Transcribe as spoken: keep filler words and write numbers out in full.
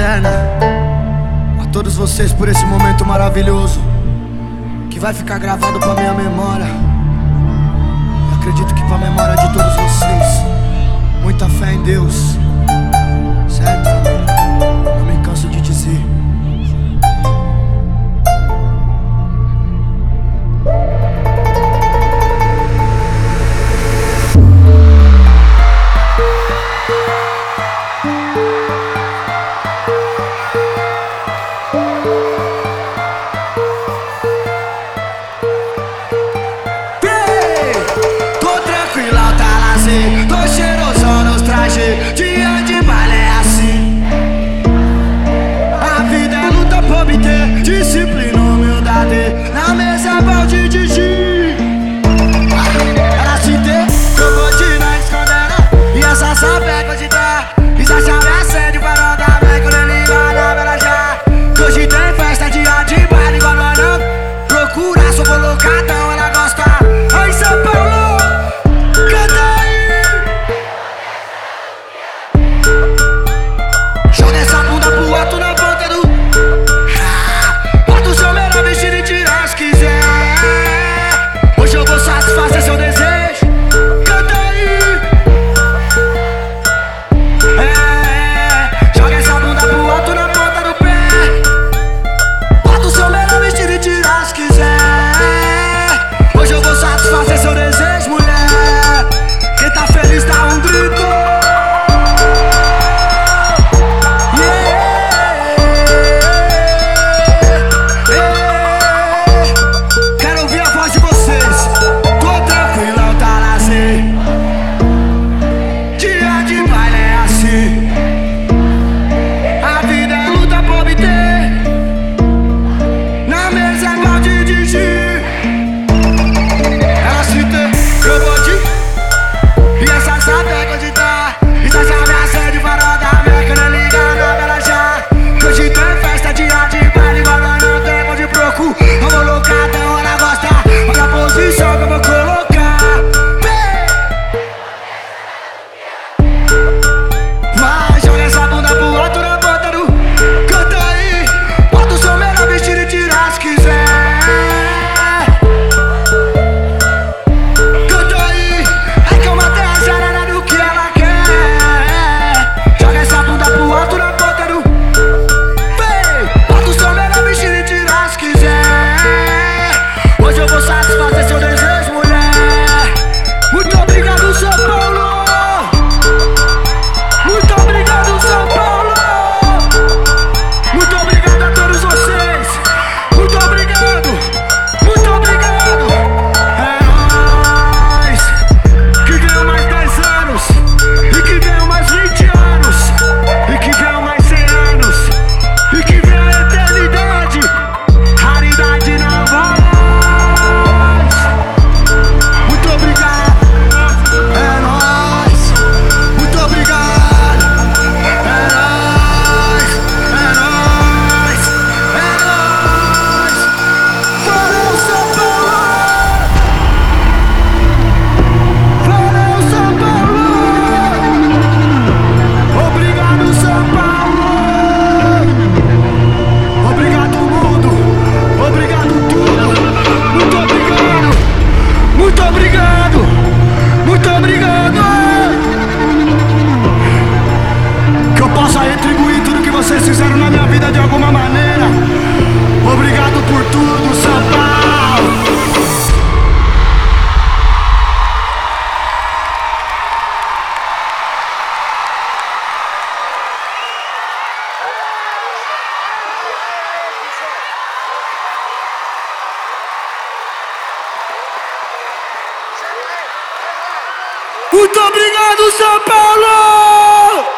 eterna a todos vocês por esse momento maravilhoso que vai ficar gravado pra minha memória. Eu acredito que pra memória de todos vocês. Muita fé em Deus, certo, família? Não me canso de dizer. Tô cheirosão nos trajes, dia de baile é assim. A vida é luta por obter disciplina, humildade. Na mesa balde de gin. Ela se tem, eu vou de na escondendo. E essa sapeca de dar. E se a chave acende, farol da vem quando ele vai na bela já. Que hoje tem festa, dia de baile igual no anão. Procura, sou colocadão, ela gosta. Aí São Paulo, canta. Vocês fizeram na minha vida de alguma maneira. Obrigado por tudo, São Paulo. Muito obrigado, São Paulo!